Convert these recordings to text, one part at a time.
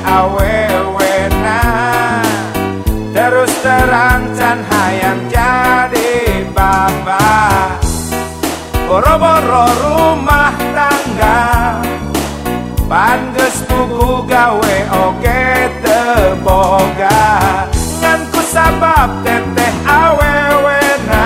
awewena, terus terang can hayang jadi bapak. Boro-boro rumah tangga, pan geus puguh gawe oge teu boga. Ngan ku sabab teteh awewena,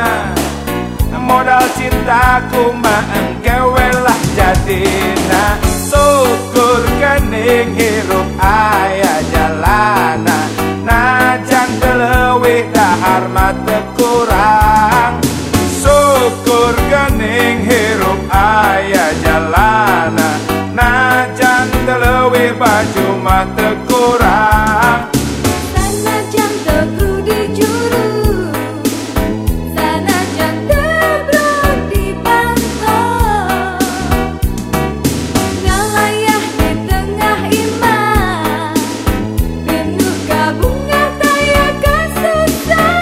modal cintaku mah engkewe lah jadina. Syukur geuning hirup aya jalana, najan teu leuwih dahar mah teu kurang. Syukur geuning hirup aya jalana, najan teu leuwih baju mah teu kurang. Sanajan teu kudu juru, sanajan teu brodi pantau, ngalayah di tengah imah, penuh kabunga taya kasusah.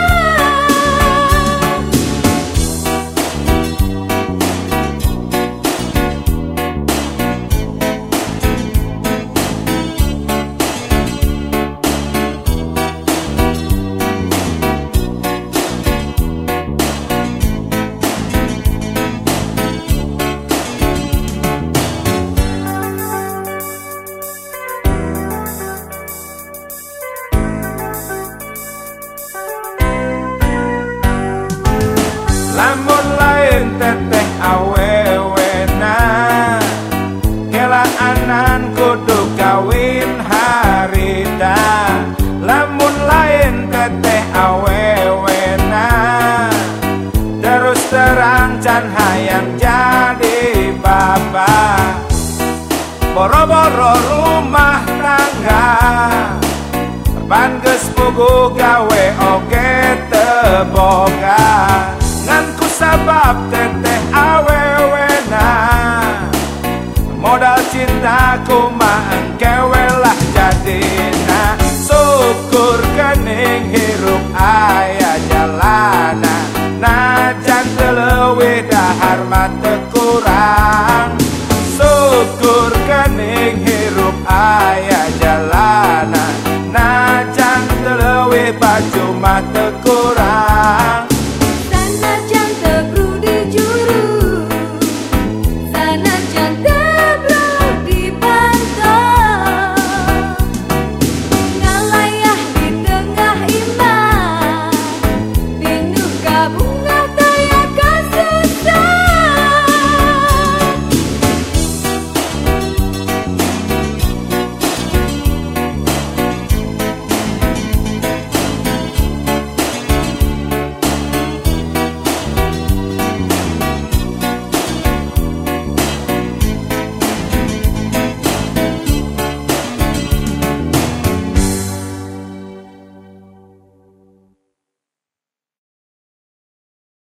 Lamun lain teteh awewena, kelaanan kudu kawin harita. Lamun lain teteh awewena, terus terang can hayang jadi bapak. Boro-boro rumah tangga, pan geus puguh gawe oge teu boga. Ngan ku sabab teteh awewena, modal cintaku mah engkewe lah jadina. Syukur geuning hirup aya jalana, najan teu leuwih